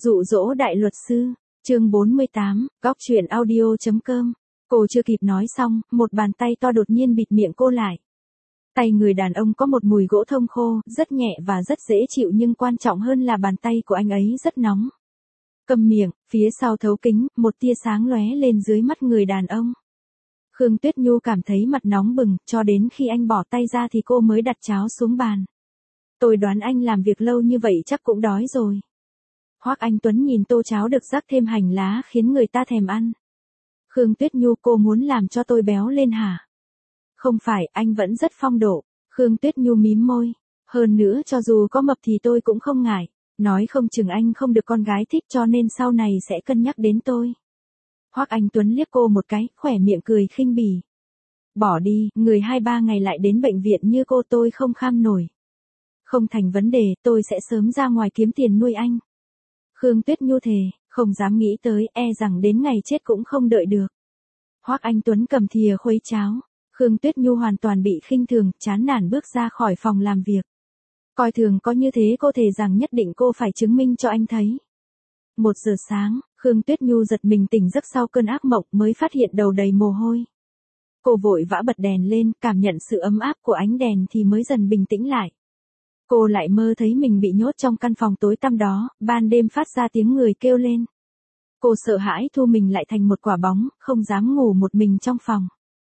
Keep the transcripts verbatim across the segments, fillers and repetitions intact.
Dụ dỗ đại luật sư, chương bốn mươi tám, góc chuyện audio.com. Cô chưa kịp nói xong, một bàn tay to đột nhiên bịt miệng cô lại. Tay người đàn ông có một mùi gỗ thông khô, rất nhẹ và rất dễ chịu, nhưng quan trọng hơn là bàn tay của anh ấy rất nóng. Câm miệng, phía sau thấu kính, một tia sáng lóe lên dưới mắt người đàn ông. Khương Tuyết Nhu cảm thấy mặt nóng bừng, cho đến khi anh bỏ tay ra thì cô mới đặt cháo xuống bàn. Tôi đoán anh làm việc lâu như vậy chắc cũng đói rồi. Hoắc Anh Tuấn nhìn tô cháo được rắc thêm hành lá khiến người ta thèm ăn. Khương Tuyết Nhu, cô muốn làm cho tôi béo lên hả? Không phải, anh vẫn rất phong độ. Khương Tuyết Nhu mím môi. Hơn nữa cho dù có mập thì tôi cũng không ngại. Nói không chừng anh không được con gái thích cho nên sau này sẽ cân nhắc đến tôi. Hoắc Anh Tuấn liếc cô một cái, khỏe miệng cười khinh bỉ. Bỏ đi, người hai ba ngày lại đến bệnh viện như cô tôi không kham nổi. Không thành vấn đề, tôi sẽ sớm ra ngoài kiếm tiền nuôi anh. Khương Tuyết Nhu thề, không dám nghĩ tới, e rằng đến ngày chết cũng không đợi được. Hoắc Anh Tuấn cầm thìa khuấy cháo. Khương Tuyết Nhu hoàn toàn bị khinh thường, chán nản bước ra khỏi phòng làm việc. Coi thường có như thế cô thề rằng nhất định cô phải chứng minh cho anh thấy. Một giờ sáng, Khương Tuyết Nhu giật mình tỉnh giấc sau cơn ác mộng mới phát hiện đầu đầy mồ hôi. Cô vội vã bật đèn lên, cảm nhận sự ấm áp của ánh đèn thì mới dần bình tĩnh lại. Cô lại mơ thấy mình bị nhốt trong căn phòng tối tăm đó, ban đêm phát ra tiếng người kêu lên. Cô sợ hãi thu mình lại thành một quả bóng, không dám ngủ một mình trong phòng.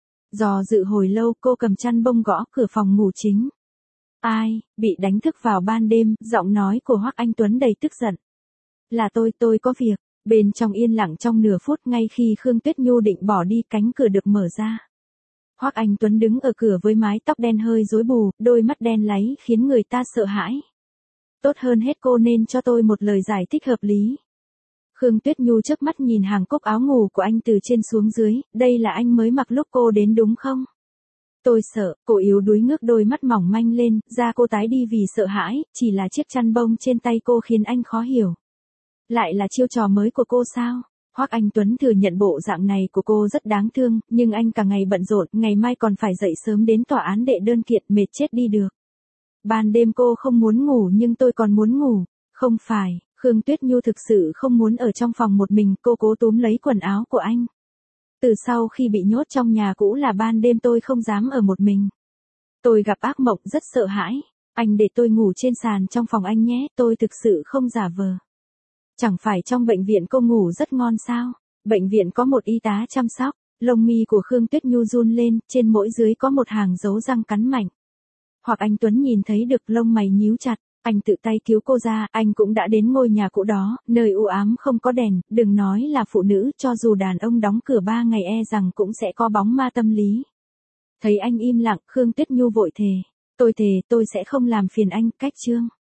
Dò dự hồi lâu cô cầm chăn bông gõ cửa phòng ngủ chính. Ai, bị đánh thức vào ban đêm, giọng nói của Hoắc Anh Tuấn đầy tức giận. Là tôi, tôi có việc. Bên trong yên lặng trong nửa phút ngay khi Khương Tuyết Nhu định bỏ đi cánh cửa được mở ra. Hoắc Anh Tuấn đứng ở cửa với mái tóc đen hơi rối bù, đôi mắt đen láy khiến người ta sợ hãi. Tốt hơn hết cô nên cho tôi một lời giải thích hợp lý. Khương Tuyết Nhu chớp mắt nhìn hàng cúc áo ngủ của anh từ trên xuống dưới, đây là anh mới mặc lúc cô đến đúng không? Tôi sợ, cô yếu đuối ngước đôi mắt mỏng manh lên, da cô tái đi vì sợ hãi, chỉ là chiếc chăn bông trên tay cô khiến anh khó hiểu. Lại là chiêu trò mới của cô sao? Hoắc Anh Tuấn thừa nhận bộ dạng này của cô rất đáng thương, nhưng anh cả ngày bận rộn, ngày mai còn phải dậy sớm đến tòa án đệ đơn kiện, mệt chết đi được. Ban đêm cô không muốn ngủ nhưng tôi còn muốn ngủ. Không phải, Khương Tuyết Nhu thực sự không muốn ở trong phòng một mình, cô cố túm lấy quần áo của anh. Từ sau khi bị nhốt trong nhà cũ là ban đêm tôi không dám ở một mình. Tôi gặp ác mộng rất sợ hãi. Anh để tôi ngủ trên sàn trong phòng anh nhé, tôi thực sự không giả vờ. Chẳng phải trong bệnh viện cô ngủ rất ngon sao? Bệnh viện có một y tá chăm sóc. Lông mi của Khương Tuyết Nhu run lên, trên mỗi dưới có một hàng dấu răng cắn mạnh. Hoặc anh Tuấn nhìn thấy được lông mày nhíu chặt, anh tự tay cứu cô ra, anh cũng đã đến ngôi nhà cũ đó, nơi u ám không có đèn, đừng nói là phụ nữ, cho dù đàn ông đóng cửa ba ngày e rằng cũng sẽ có bóng ma tâm lý. Thấy anh im lặng, Khương Tuyết Nhu vội thề, tôi thề tôi sẽ không làm phiền anh, cách chương.